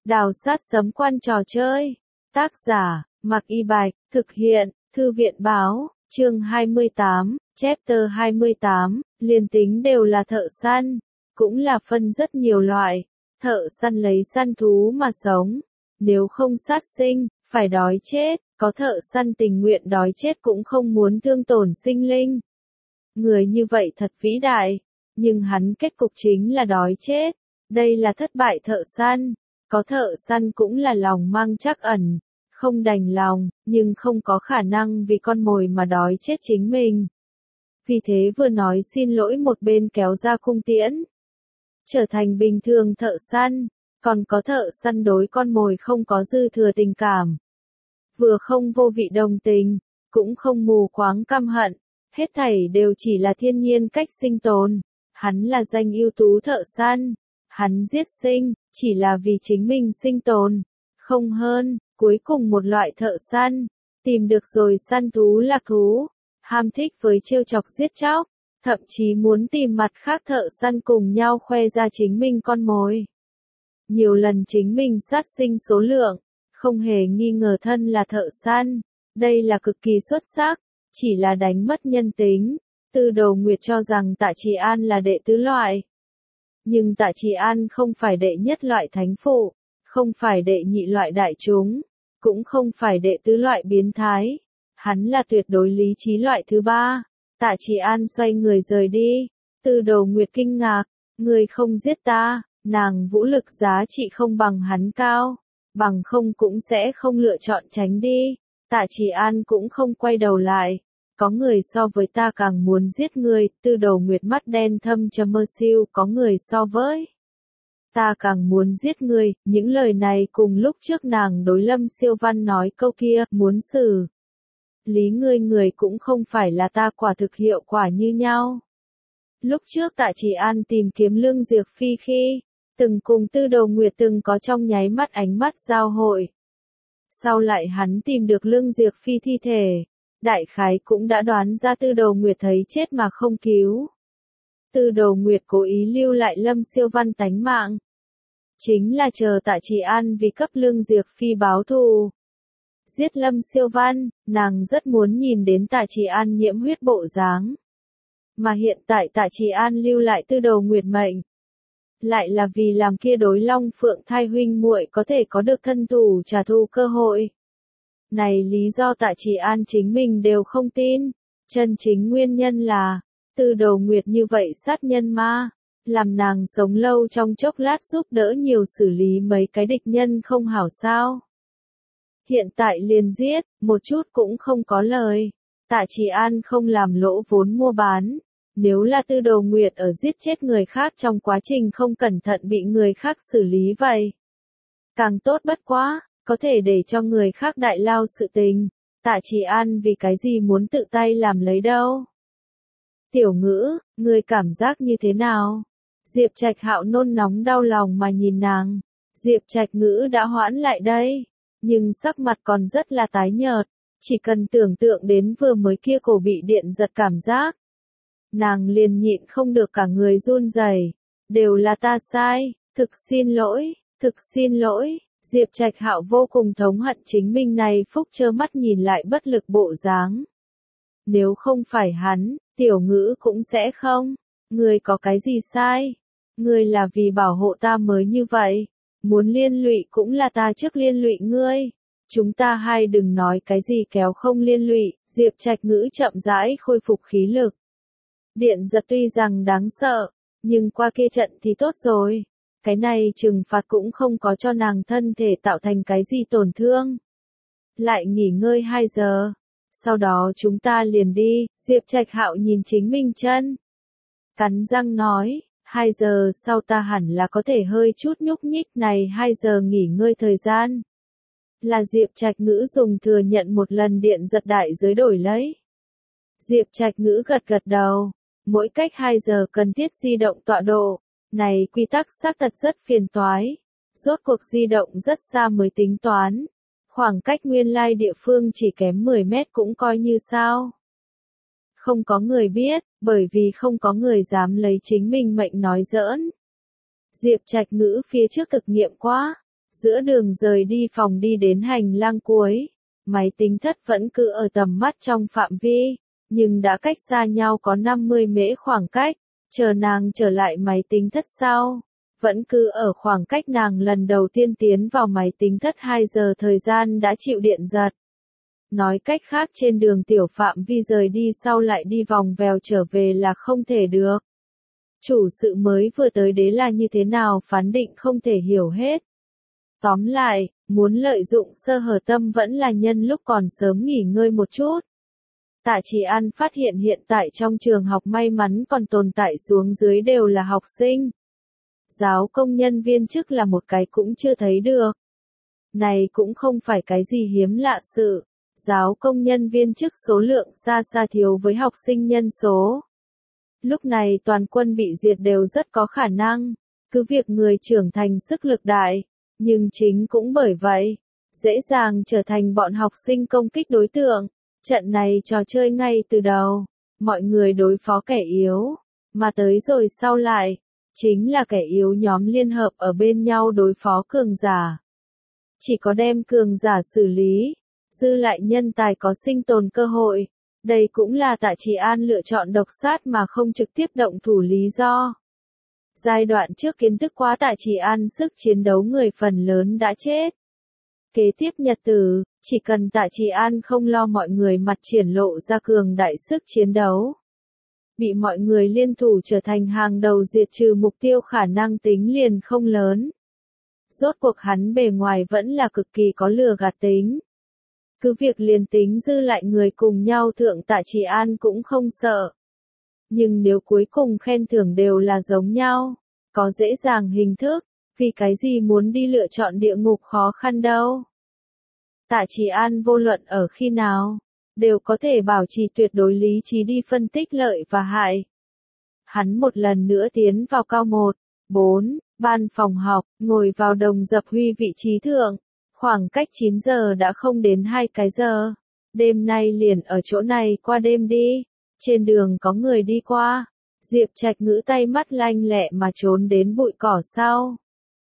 Đào sát sấm quan trò chơi. Tác giả, Mạc Y Bạch, thực hiện, Thư viện báo, chương 28, chapter 28, liền tính đều là thợ săn, cũng là phân rất nhiều loại. Thợ săn lấy săn thú mà sống, nếu không sát sinh, phải đói chết, có thợ săn tình nguyện đói chết cũng không muốn thương tổn sinh linh. Người như vậy thật vĩ đại, nhưng hắn kết cục chính là đói chết. Đây là thất bại thợ săn. Có thợ săn cũng là lòng mang trắc ẩn, không đành lòng, nhưng không có khả năng vì con mồi mà đói chết chính mình. Vì thế vừa nói xin lỗi một bên kéo ra cung tiễn. Trở thành bình thường thợ săn, còn có thợ săn đối con mồi không có dư thừa tình cảm. Vừa không vô vị đồng tình, cũng không mù quáng căm hận, hết thảy đều chỉ là thiên nhiên cách sinh tồn. Hắn là danh ưu tú thợ săn, hắn giết sinh, chỉ là vì chính mình sinh tồn, không hơn. Cuối cùng một loại thợ săn, tìm được rồi săn thú lạc thú, ham thích với trêu chọc giết chóc, thậm chí muốn tìm mặt khác thợ săn cùng nhau khoe ra chính mình con mồi. Nhiều lần chính mình sát sinh số lượng, không hề nghi ngờ thân là thợ săn, đây là cực kỳ xuất sắc, chỉ là đánh mất nhân tính. Tư Đồ Nguyệt cho rằng Tạ Trì An là đệ tứ loại. Nhưng Tạ Trì An không phải đệ nhất loại thánh phụ, không phải đệ nhị loại đại chúng, cũng không phải đệ tứ loại biến thái. Hắn là tuyệt đối lý trí loại thứ ba. Tạ Trì An xoay người rời đi. Tư Đồ Nguyệt kinh ngạc, người không giết ta, nàng vũ lực giá trị không bằng hắn cao, bằng không cũng sẽ không lựa chọn tránh đi. Tạ Trì An cũng không quay đầu lại. Có người so với ta càng muốn giết người, Tư Đồ Nguyệt mắt đen thâm trầm mơ siêu, có người so với ta càng muốn giết người. Những lời này cùng lúc trước nàng đối Lâm Siêu Văn nói câu kia, muốn xử lý người cũng không phải là ta, quả thực hiệu quả như nhau. Lúc trước Tạ Trì An tìm kiếm Lương Diệp Phi khi từng cùng Tư Đồ Nguyệt từng có trong nháy mắt ánh mắt giao hội. Sau lại hắn tìm được Lương Diệp Phi thi thể, đại khái cũng đã đoán ra Tư Đồ Nguyệt thấy chết mà không cứu. Tư Đồ Nguyệt cố ý lưu lại Lâm Siêu Văn tánh mạng, chính là chờ Tạ Trì An vì cấp Lương Diệp Phi báo thù. Giết Lâm Siêu Văn, nàng rất muốn nhìn đến Tạ Trì An nhiễm huyết bộ dáng. Mà hiện tại Tạ Trì An lưu lại Tư Đồ Nguyệt mệnh, lại là vì làm kia đối Long Phượng thai huynh muội có thể có được thân thủ trả thù cơ hội. Này lý do Tạ Trì An chính mình đều không tin, chân chính nguyên nhân là, Tư Đồ Nguyệt như vậy sát nhân ma, làm nàng sống lâu trong chốc lát giúp đỡ nhiều xử lý mấy cái địch nhân không hảo sao. Hiện tại liền giết, một chút cũng không có lời. Tạ Trì An không làm lỗ vốn mua bán. Nếu là Tư Đồ Nguyệt ở giết chết người khác trong quá trình không cẩn thận bị người khác xử lý vậy, càng tốt bất quá, có thể để cho người khác đại lao sự tình. Tạ Trì An vì cái gì muốn tự tay làm lấy đâu? Tiểu Ngữ, người cảm giác như thế nào? Diệp Trạch Hạo nôn nóng đau lòng mà nhìn nàng. Diệp Trạch Ngữ đã hoãn lại đây, nhưng sắc mặt còn rất là tái nhợt, chỉ cần tưởng tượng đến vừa mới kia cổ bị điện giật cảm giác, nàng liền nhịn không được cả người run rẩy. Đều là ta sai, thực xin lỗi, thực xin lỗi. Diệp Trạch Hạo vô cùng thống hận chính mình này phúc trơ mắt nhìn lại bất lực bộ dáng. Nếu không phải hắn, Tiểu Ngữ cũng sẽ không. Ngươi có cái gì sai? Ngươi là vì bảo hộ ta mới như vậy. Muốn liên lụy cũng là ta trước liên lụy ngươi. Chúng ta hai đừng nói cái gì kéo không liên lụy. Diệp Trạch Ngữ chậm rãi khôi phục khí lực. Điện giật tuy rằng đáng sợ, nhưng qua kia trận thì tốt rồi. Cái này trừng phạt cũng không có cho nàng thân thể tạo thành cái gì tổn thương. Lại nghỉ ngơi 2 giờ. Sau đó chúng ta liền đi. Diệp Trạch Hạo nhìn chính mình chân, cắn răng nói, 2 giờ sau ta hẳn là có thể hơi chút nhúc nhích. Này 2 giờ nghỉ ngơi thời gian, là Diệp Trạch Ngữ dùng thừa nhận một lần điện giật đại giới đổi lấy. Diệp Trạch Ngữ gật gật đầu, mỗi cách 2 giờ cần thiết di động tọa độ. Này quy tắc xác thật rất phiền toái, rốt cuộc di động rất xa mới tính toán. Khoảng cách nguyên lai địa phương chỉ kém 10 mét cũng coi như sao. Không có người biết, bởi vì không có người dám lấy chính mình mệnh nói giỡn. Diệp Trạch Ngữ phía trước thực nghiệm quá, Giữa đường rời đi phòng đi đến hành lang cuối, máy tính thất vẫn cứ ở tầm mắt trong phạm vi, nhưng đã cách xa nhau có 50 mễ khoảng cách, chờ nàng trở lại máy tính thất sau. Vẫn cứ ở khoảng cách nàng lần đầu tiên tiến vào máy tính thất 2 giờ thời gian đã chịu điện giật. Nói cách khác trên đường tiểu phạm vi rời đi sau lại đi vòng vèo trở về là không thể được. Chủ sự mới vừa tới đế là như thế nào phán định không thể hiểu hết. Tóm lại, muốn lợi dụng sơ hở tâm vẫn là nhân lúc còn sớm nghỉ ngơi một chút. Tạ Chỉ An phát hiện hiện tại trong trường học may mắn còn tồn tại xuống dưới đều là học sinh. Giáo công nhân viên chức là một cái cũng chưa thấy được. Này cũng không phải cái gì hiếm lạ sự. Giáo công nhân viên chức số lượng xa xa thiếu với học sinh nhân số. Lúc này toàn quân bị diệt đều rất có khả năng. Cứ việc người trưởng thành sức lực đại. Nhưng chính cũng bởi vậy, dễ dàng trở thành bọn học sinh công kích đối tượng. Trận này trò chơi ngay từ đầu, mọi người đối phó kẻ yếu, mà tới rồi sau lại, chính là kẻ yếu nhóm liên hợp ở bên nhau đối phó cường giả. Chỉ có đem cường giả xử lý, dư lại nhân tài có sinh tồn cơ hội. Đây cũng là Tạ Chỉ An lựa chọn độc sát mà không trực tiếp động thủ lý do. Giai đoạn trước kiến thức quá Tạ Chỉ An sức chiến đấu người phần lớn đã chết. Kế tiếp nhật tử, chỉ cần Tạ Chỉ An không lo mọi người mặt triển lộ ra cường đại sức chiến đấu. Bị mọi người liên thủ trở thành hàng đầu diệt trừ mục tiêu khả năng tính liền không lớn. Rốt cuộc hắn bề ngoài vẫn là cực kỳ có lừa gạt tính. Cứ việc liền tính dư lại người cùng nhau thượng Tạ Chỉ An cũng không sợ. Nhưng nếu cuối cùng khen thưởng đều là giống nhau, có dễ dàng hình thức, vì cái gì muốn đi lựa chọn địa ngục khó khăn đâu. Tạ Chỉ An vô luận ở khi nào, đều có thể bảo trì tuyệt đối lý trí đi phân tích lợi và hại. Hắn một lần nữa tiến vào cao 1, 4, ban phòng học, ngồi vào đồng dập huy vị trí thượng. Khoảng cách 9 giờ đã không đến 2 cái giờ. Đêm nay liền ở chỗ này qua đêm đi. Trên đường có người đi qua. Diệp Trạch Ngữ tay mắt lanh lẹ mà trốn đến bụi cỏ sau.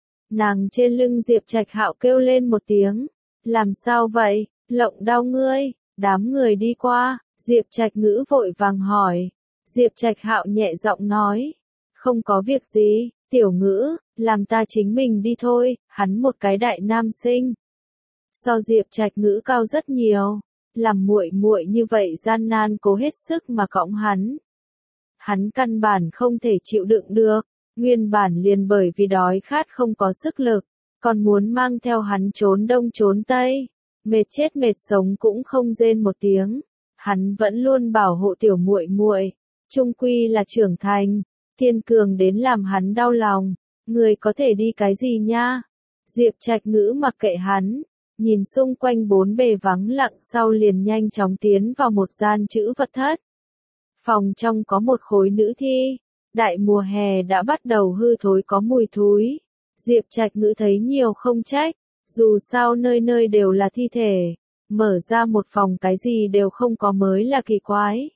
Nàng trên lưng Diệp Trạch Hạo kêu lên một tiếng. Làm sao vậy, lộng đau ngươi? Đám người đi qua, Diệp Trạch Ngữ vội vàng hỏi. Diệp Trạch Hạo nhẹ giọng nói. Không có việc gì, Tiểu Ngữ, làm ta chính mình đi thôi, hắn một cái đại nam sinh. So Diệp Trạch Ngữ cao rất nhiều, làm muội muội như vậy gian nan cố hết sức mà cõng hắn. Hắn căn bản không thể chịu đựng được, nguyên bản liền bởi vì đói khát không có sức lực, còn muốn mang theo hắn trốn đông trốn tây, mệt chết mệt sống cũng không rên một tiếng. Hắn vẫn luôn bảo hộ tiểu muội muội, chung quy là trưởng thành, thiên cường đến làm hắn đau lòng, người có thể đi cái gì nha? Diệp Trạch Ngữ mặc kệ hắn, nhìn xung quanh bốn bề vắng lặng sau liền nhanh chóng tiến vào một gian trữ vật thất. Phòng trong có một khối nữ thi, đại mùa hè đã bắt đầu hư thối có mùi thúi. Diệp Trạch Ngữ thấy nhiều không trách, dù sao nơi nơi đều là thi thể, mở ra một phòng cái gì đều không có mới là kỳ quái.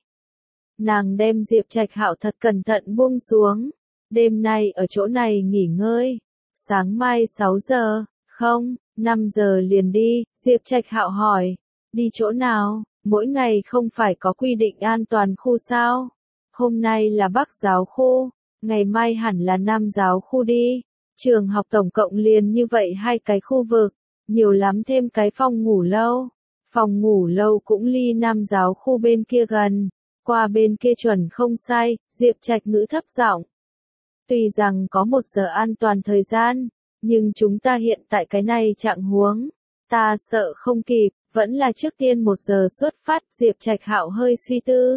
Nàng đem Diệp Trạch Hạo thật cẩn thận buông xuống, đêm nay ở chỗ này nghỉ ngơi, sáng mai 6 giờ, không, 5 giờ liền đi. Diệp Trạch Hạo hỏi, đi chỗ nào, mỗi ngày không phải có quy định an toàn khu sao? Hôm nay là Bắc giáo khu, ngày mai hẳn là Nam giáo khu đi. Trường học tổng cộng liền như vậy 2 cái khu vực, nhiều lắm thêm cái phòng ngủ lâu. Phòng ngủ lâu cũng ly Nam giáo khu bên kia gần, qua bên kia chuẩn không sai. Diệp Trạch Ngữ thấp giọng. Tuy rằng có 1 giờ an toàn thời gian, nhưng chúng ta hiện tại cái này trạng huống, ta sợ không kịp, vẫn là trước tiên 1 giờ xuất phát. Diệp Trạch Hạo hơi suy tư.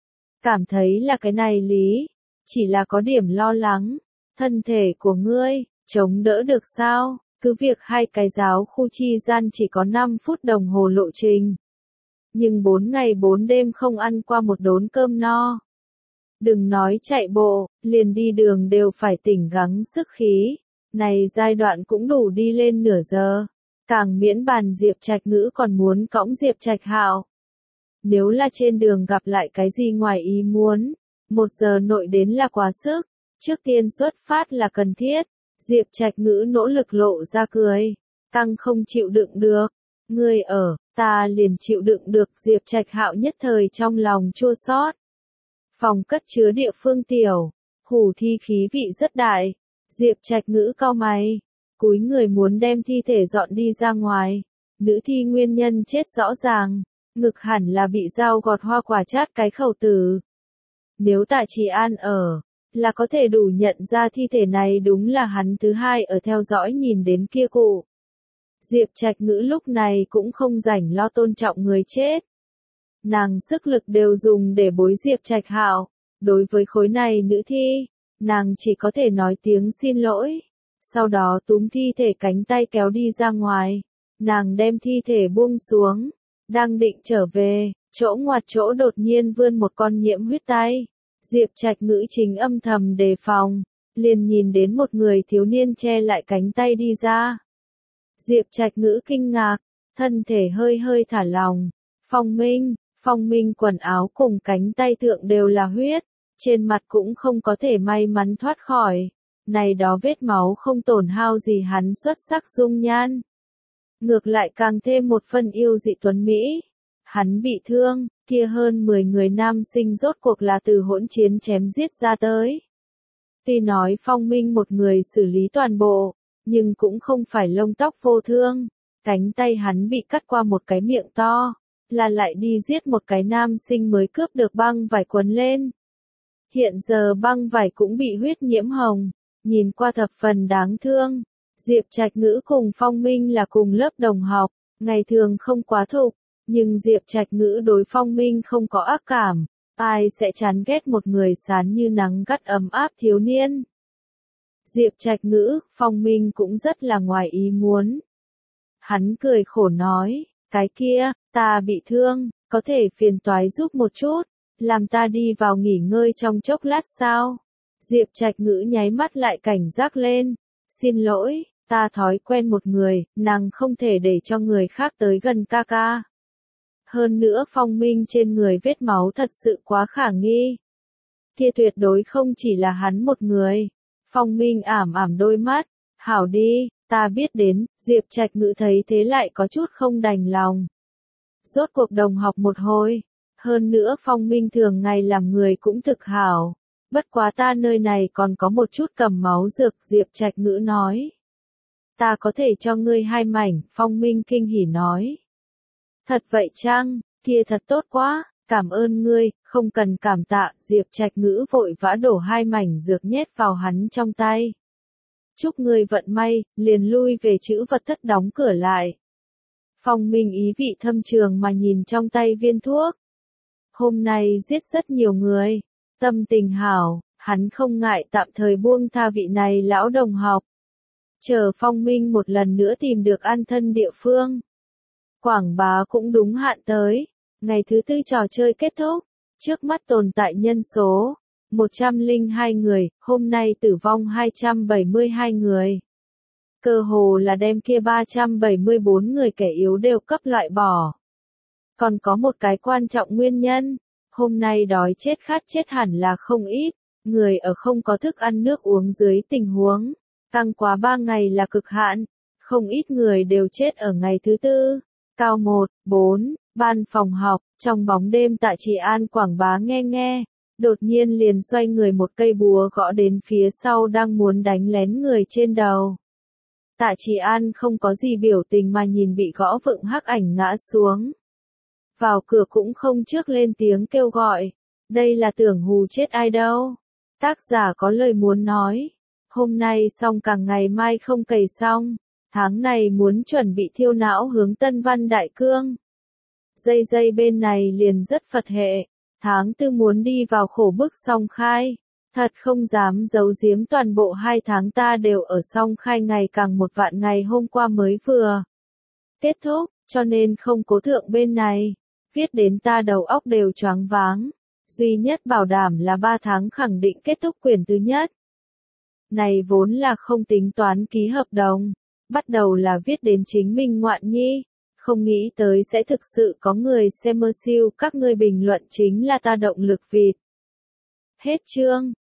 Cảm thấy là cái này lý, chỉ là có điểm lo lắng, thân thể của ngươi, chống đỡ được sao? Cứ việc 2 cái giáo khu chi gian chỉ có 5 phút đồng hồ lộ trình. Nhưng 4 ngày 4 đêm không ăn qua một đốn cơm no. Đừng nói chạy bộ, liền đi đường đều phải tỉnh gắng sức khí. Này giai đoạn cũng đủ đi lên nửa giờ. Càng miễn bàn Diệp Trạch Ngữ còn muốn cõng Diệp Trạch Hạo. Nếu là trên đường gặp lại cái gì ngoài ý muốn, 1 giờ nội đến là quá sức. Trước tiên xuất phát là cần thiết. Diệp Trạch Ngữ nỗ lực lộ ra cười. căng không chịu đựng được. Ngươi ở, ta liền chịu đựng được. Diệp Trạch Hạo nhất thời trong lòng chua xót. Phòng cất chứa địa phương tiểu, hủ thi khí vị rất đại. Diệp Trạch Ngữ cau mày, cúi người muốn đem thi thể dọn đi ra ngoài. Nữ thi nguyên nhân chết rõ ràng, ngực hẳn là bị dao gọt hoa quả chát cái khẩu tử. Nếu Tạ Trì An ở, là có thể đủ nhận ra thi thể này đúng là hắn thứ hai ở theo dõi nhìn đến kia cụ. Diệp Trạch Ngữ lúc này cũng không rảnh lo tôn trọng người chết. Nàng sức lực đều dùng để bối Diệp Trạch Hạo. Đối với khối này nữ thi, nàng chỉ có thể nói tiếng xin lỗi. Sau đó túm thi thể cánh tay kéo đi ra ngoài. Nàng đem thi thể buông xuống. Đang định trở về, chỗ ngoặt chỗ đột nhiên vươn một con nhiễm huyết tay. Diệp Trạch Ngữ chính âm thầm đề phòng, liền nhìn đến một người thiếu niên che lại cánh tay đi ra. Diệp Trạch Ngữ kinh ngạc, thân thể hơi hơi thả lỏng. Phong Minh quần áo cùng cánh tay thượng đều là huyết, trên mặt cũng không có thể may mắn thoát khỏi. Này đó vết máu không tổn hao gì hắn xuất sắc dung nhan. Ngược lại càng thêm một phần yêu dị tuấn Mỹ. Hắn bị thương, kia hơn 10 người nam sinh rốt cuộc là từ hỗn chiến chém giết ra tới. Tuy nói Phong Minh một người xử lý toàn bộ, nhưng cũng không phải lông tóc vô thương. Cánh tay hắn bị cắt qua một cái miệng to, là lại đi giết một cái nam sinh mới cướp được băng vải quấn lên. Hiện giờ băng vải cũng bị huyết nhiễm hồng, nhìn qua thập phần đáng thương. Diệp Trạch Ngữ cùng Phong Minh là cùng lớp đồng học, ngày thường không quá thục, nhưng Diệp Trạch Ngữ đối Phong Minh không có ác cảm, ai sẽ chán ghét một người sáng như nắng gắt ấm áp thiếu niên. Diệp Trạch Ngữ, Phong Minh cũng rất là ngoài ý muốn. Hắn cười khổ nói, cái kia, ta bị thương, có thể phiền toái giúp một chút, làm ta đi vào nghỉ ngơi trong chốc lát sao? Diệp Trạch Ngữ nháy mắt lại cảnh giác lên, xin lỗi, ta thói quen một người, nàng không thể để cho người khác tới gần ca ca. Hơn nữa Phong Minh trên người vết máu thật sự quá khả nghi. Kia tuyệt đối không chỉ là hắn một người. Phong Minh ảm ảm đôi mắt, hảo đi, ta biết đến. Diệp Trạch Ngữ thấy thế lại có chút không đành lòng. Rốt cuộc đồng học một hồi, hơn nữa Phong Minh thường ngày làm người cũng thực hảo. Bất quá ta nơi này còn có một chút cầm máu dược. Diệp Trạch Ngữ nói. Ta có thể cho ngươi 2 mảnh, Phong Minh kinh hỉ nói. Thật vậy chăng, kia thật tốt quá, cảm ơn ngươi, không cần cảm tạ. Diệp Trạch Ngữ vội vã đổ 2 mảnh dược nhét vào hắn trong tay. Chúc ngươi vận may, liền lui về trữ vật thất đóng cửa lại. Phong Minh ý vị thâm trường mà nhìn trong tay viên thuốc. Hôm nay giết rất nhiều người, tâm tình hảo, hắn không ngại tạm thời buông tha vị này lão đồng học. Chờ Phong Minh một lần nữa tìm được an thân địa phương. Quảng bá cũng đúng hạn tới. Ngày thứ 4 trò chơi kết thúc. Trước mắt tồn tại nhân số 102 người, hôm nay tử vong 272 người. Cơ hồ là đem kia 374 người kẻ yếu đều cấp loại bỏ. Còn có một cái quan trọng nguyên nhân. Hôm nay đói chết khát chết hẳn là không ít. Người ở không có thức ăn nước uống dưới tình huống. Tăng quá 3 ngày là cực hạn. Không ít người đều chết ở ngày thứ 4. Cao 1, 4, ban phòng học, trong bóng đêm Tạ Trì An quảng bá nghe, đột nhiên liền xoay người một cây búa gõ đến phía sau đang muốn đánh lén người trên đầu. Tạ Trì An không có gì biểu tình mà nhìn bị gõ vựng hắc ảnh ngã xuống. Vào cửa cũng không trước lên tiếng kêu gọi, đây là tưởng hù chết ai đâu. Tác giả có lời muốn nói, hôm nay xong càng ngày mai không cày xong. Tháng này muốn chuẩn bị thiêu não hướng Tân Văn Đại Cương. Dây bên này liền rất Phật hệ. Tháng 4 muốn đi vào khổ bức Song Khai. Thật không dám giấu giếm toàn bộ 2 tháng ta đều ở Song Khai ngày càng một vạn ngày hôm qua mới vừa kết thúc, cho nên không cố thượng bên này. Viết đến ta đầu óc đều choáng váng. Duy nhất bảo đảm là 3 tháng khẳng định kết thúc quyển thứ nhất. Này vốn là không tính toán ký hợp đồng. Bắt đầu là viết đến chính mình ngoạn nhi, không nghĩ tới sẽ thực sự có người xem mơ siêu, các ngươi bình luận chính là ta động lực vịt. Hết chương.